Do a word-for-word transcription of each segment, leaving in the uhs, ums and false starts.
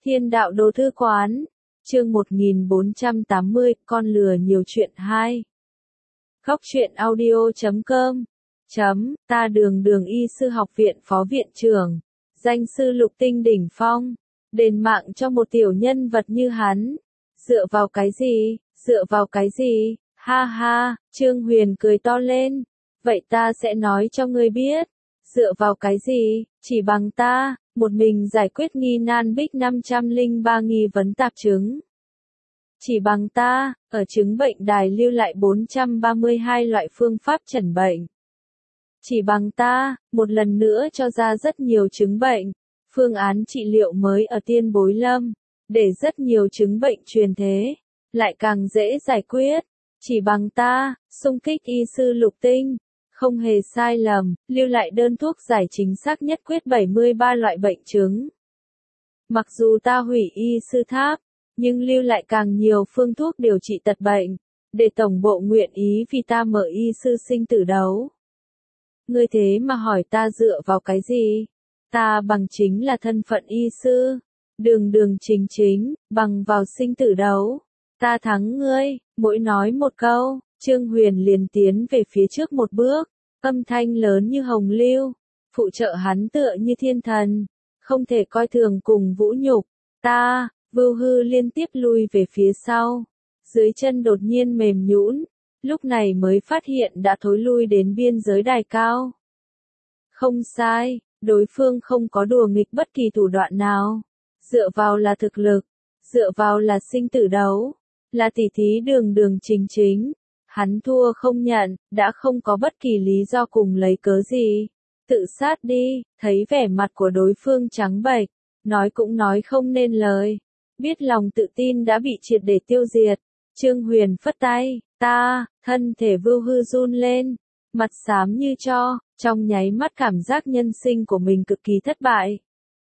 Thiên đạo đồ thư quán, chương một nghìn bốn trăm tám mươi, con lừa nhiều chuyện hai. Góc truyện audio chấm com chấm, ta đường đường y sư học viện phó viện trưởng, danh sư lục tinh đỉnh phong, đền mạng cho một tiểu nhân vật như hắn. Dựa vào cái gì, dựa vào cái gì, ha ha, Trương Huyền cười to lên. Vậy ta sẽ nói cho ngươi biết, dựa vào cái gì, chỉ bằng ta, một mình giải quyết nghi nan bích năm trăm lẻ ba nghi vấn tạp chứng. Chỉ bằng ta, ở chứng bệnh đài lưu lại bốn trăm ba mươi hai loại phương pháp chẩn bệnh. Chỉ bằng ta, một lần nữa cho ra rất nhiều chứng bệnh, phương án trị liệu mới ở tiên bối lâm, để rất nhiều chứng bệnh truyền thế, lại càng dễ giải quyết. Chỉ bằng ta, xung kích y sư lục tinh, không hề sai lầm, lưu lại đơn thuốc giải chính xác nhất quyết bảy mươi ba loại bệnh chứng. Mặc dù ta hủy y sư tháp, nhưng lưu lại càng nhiều phương thuốc điều trị tật bệnh, để tổng bộ nguyện ý vì ta mở y sư sinh tử đấu. Ngươi thế mà hỏi ta dựa vào cái gì? Ta bằng chính là thân phận y sư, đường đường chính chính, bằng vào sinh tử đấu. Ta thắng ngươi, mỗi nói một câu, Trương Huyền liền tiến về phía trước một bước, âm thanh lớn như hồng lưu, phụ trợ hắn tựa như thiên thần, không thể coi thường cùng vũ nhục. Ta, Vưu Hư liên tiếp lui về phía sau, dưới chân đột nhiên mềm nhũn, lúc này mới phát hiện đã thối lui đến biên giới đài cao. Không sai, đối phương không có đùa nghịch bất kỳ thủ đoạn nào, dựa vào là thực lực, dựa vào là sinh tử đấu, là tỉ thí đường đường chính chính. Hắn thua không nhận, đã không có bất kỳ lý do cùng lấy cớ gì. Tự sát đi, thấy vẻ mặt của đối phương trắng bệch, nói cũng nói không nên lời. Biết lòng tự tin đã bị triệt để tiêu diệt, Trương Huyền phất tay, ta, thân thể Vưu Hư run lên, mặt xám như tro, trong nháy mắt cảm giác nhân sinh của mình cực kỳ thất bại.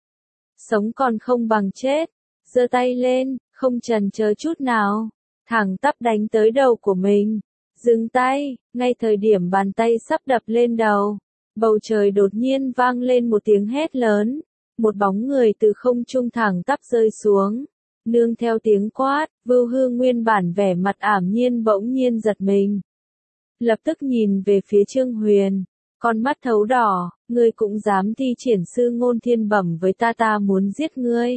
Sống còn không bằng chết, giơ tay lên, không chần chờ chút nào, thẳng tắp đánh tới đầu của mình. Dừng tay, ngay thời điểm bàn tay sắp đập lên đầu, bầu trời đột nhiên vang lên một tiếng hét lớn, một bóng người từ không trung thẳng tắp rơi xuống, nương theo tiếng quát, Vưu Hư nguyên bản vẻ mặt ảm nhiên bỗng nhiên giật mình. Lập tức nhìn về phía Trương Huyền, con mắt thấu đỏ, ngươi cũng dám thi triển sư ngôn thiên bẩm với ta, ta muốn giết ngươi.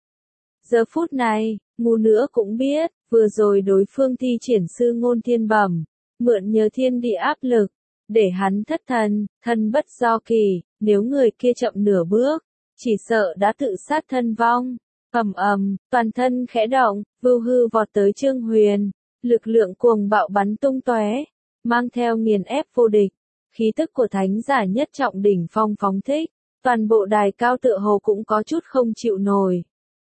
Giờ phút này, ngu nữa cũng biết, vừa rồi đối phương thi triển sư ngôn thiên bẩm, mượn nhờ thiên địa áp lực, để hắn thất thần, thân bất do kỳ, nếu người kia chậm nửa bước, chỉ sợ đã tự sát thân vong. Ầm ầm, toàn thân khẽ động, Vưu Hư vọt tới Trương Huyền, lực lượng cuồng bạo bắn tung tóe, mang theo nghiền ép vô địch, khí tức của thánh giả nhất trọng đỉnh phong phóng thích, toàn bộ đài cao tựa hồ cũng có chút không chịu nổi.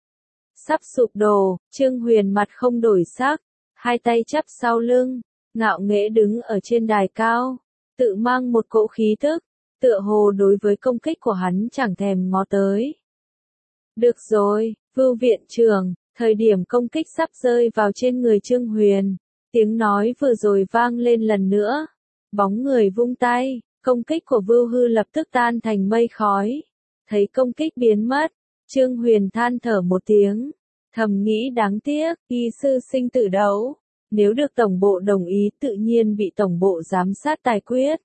Sắp sụp đổ, Trương Huyền mặt không đổi sắc, hai tay chắp sau lưng, ngạo nghễ đứng ở trên đài cao, tự mang một cỗ khí tức, tựa hồ đối với công kích của hắn chẳng thèm ngó tới. Được rồi, Vưu viện trưởng, thời điểm công kích sắp rơi vào trên người Trương Huyền, tiếng nói vừa rồi vang lên lần nữa, bóng người vung tay, công kích của Vưu Hư lập tức tan thành mây khói. Thấy công kích biến mất, Trương Huyền than thở một tiếng, thầm nghĩ đáng tiếc, y sư sinh tử đấu, nếu được tổng bộ đồng ý tự nhiên bị tổng bộ giám sát tài quyết.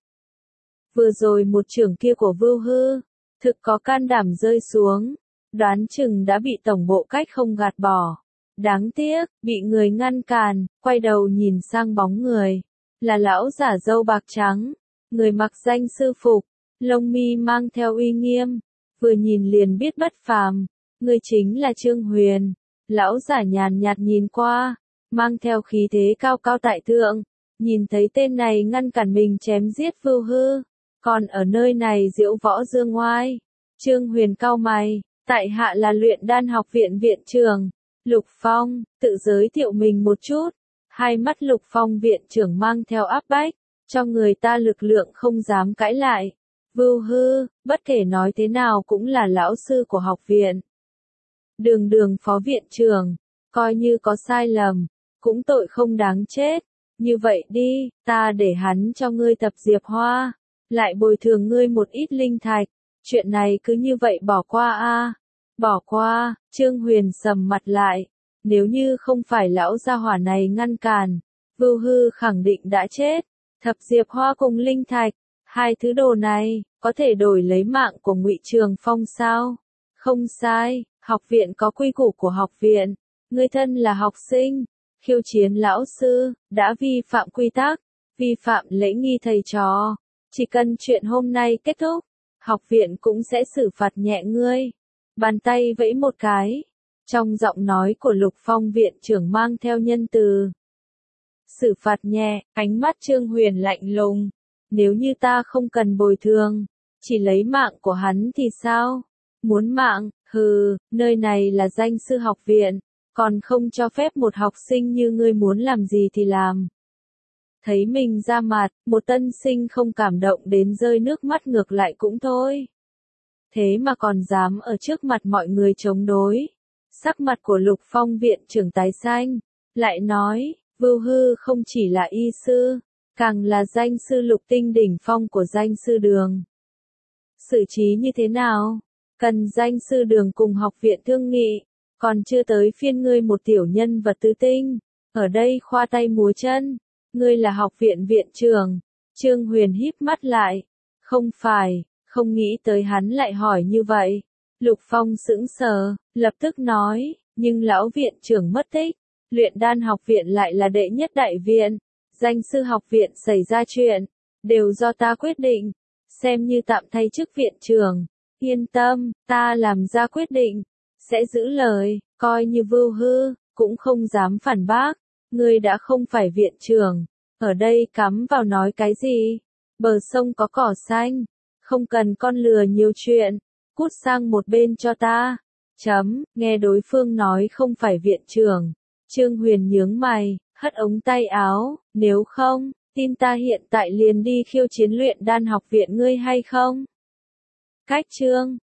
Vừa rồi một trưởng kia của Vưu Hư, thực có can đảm rơi xuống, đoán chừng đã bị tổng bộ cách không gạt bỏ. Đáng tiếc, bị người ngăn cản, quay đầu nhìn sang bóng người, là lão giả râu bạc trắng, người mặc danh sư phục, lông mi mang theo uy nghiêm, vừa nhìn liền biết bất phàm, người chính là Trương Huyền. Lão giả nhàn nhạt nhìn qua, mang theo khí thế cao cao tại thượng, nhìn thấy tên này ngăn cản mình chém giết Vưu Hư, còn ở nơi này diễu võ dương ngoai. Trương Huyền cau mày, tại hạ là luyện đan học viện viện trưởng, Lục Phong, tự giới thiệu mình một chút. Hai mắt Lục Phong viện trưởng mang theo áp bách, cho người ta lực lượng không dám cãi lại. Vưu Hư, bất kể nói thế nào cũng là lão sư của học viện. Đường đường phó viện trưởng, coi như có sai lầm, cũng tội không đáng chết. Như vậy đi, ta để hắn cho ngươi tập diệp hoa, lại bồi thường ngươi một ít linh thạch. Chuyện này cứ như vậy bỏ qua a. Bỏ qua, Trương Huyền sầm mặt lại. Nếu như không phải lão gia hỏa này ngăn cản, Vưu Hư khẳng định đã chết. Thập diệp hoa cùng linh thạch, hai thứ đồ này, có thể đổi lấy mạng của Ngụy Trường Phong sao? Không sai, học viện có quy củ của học viện. Ngươi thân là học sinh, khiêu chiến lão sư, đã vi phạm quy tắc, vi phạm lễ nghi thầy trò. Chỉ cần chuyện hôm nay kết thúc, học viện cũng sẽ xử phạt nhẹ ngươi. Bàn tay vẫy một cái, trong giọng nói của Lục Phong viện trưởng mang theo nhân từ. Xử phạt nhẹ, ánh mắt Trương Huyền lạnh lùng. Nếu như ta không cần bồi thường, chỉ lấy mạng của hắn thì sao? Muốn mạng, hừ, nơi này là danh sư học viện, còn không cho phép một học sinh như ngươi muốn làm gì thì làm. Thấy mình ra mặt, một tân sinh không cảm động đến rơi nước mắt ngược lại cũng thôi. Thế mà còn dám ở trước mặt mọi người chống đối. Sắc mặt của Lục Phong viện trưởng tái xanh, lại nói, Vưu Hư không chỉ là y sư, càng là danh sư lục tinh đỉnh phong của danh sư đường. Xử trí như thế nào? Cần danh sư đường cùng học viện thương nghị, còn chưa tới phiên ngươi một tiểu nhân vật tứ tinh, ở đây khoa tay múa chân, ngươi là học viện viện trưởng. Trương Huyền híp mắt lại, không phải, không nghĩ tới hắn lại hỏi như vậy. Lục Phong sững sờ, lập tức nói, nhưng lão viện trưởng mất tích, luyện đan học viện lại là đệ nhất đại viện, danh sư học viện xảy ra chuyện, đều do ta quyết định, xem như tạm thay chức viện trưởng. Yên tâm, ta làm ra quyết định, sẽ giữ lời, coi như Vưu Hư, cũng không dám phản bác. Ngươi đã không phải viện trưởng, ở đây cắm vào nói cái gì? Bờ sông có cỏ xanh, không cần con lừa nhiều chuyện, cút sang một bên cho ta. Chấm, nghe đối phương nói không phải viện trưởng, Trương Huyền nhướng mày, hất ống tay áo, nếu không, tin ta hiện tại liền đi khiêu chiến luyện đan học viện ngươi hay không? Cách chương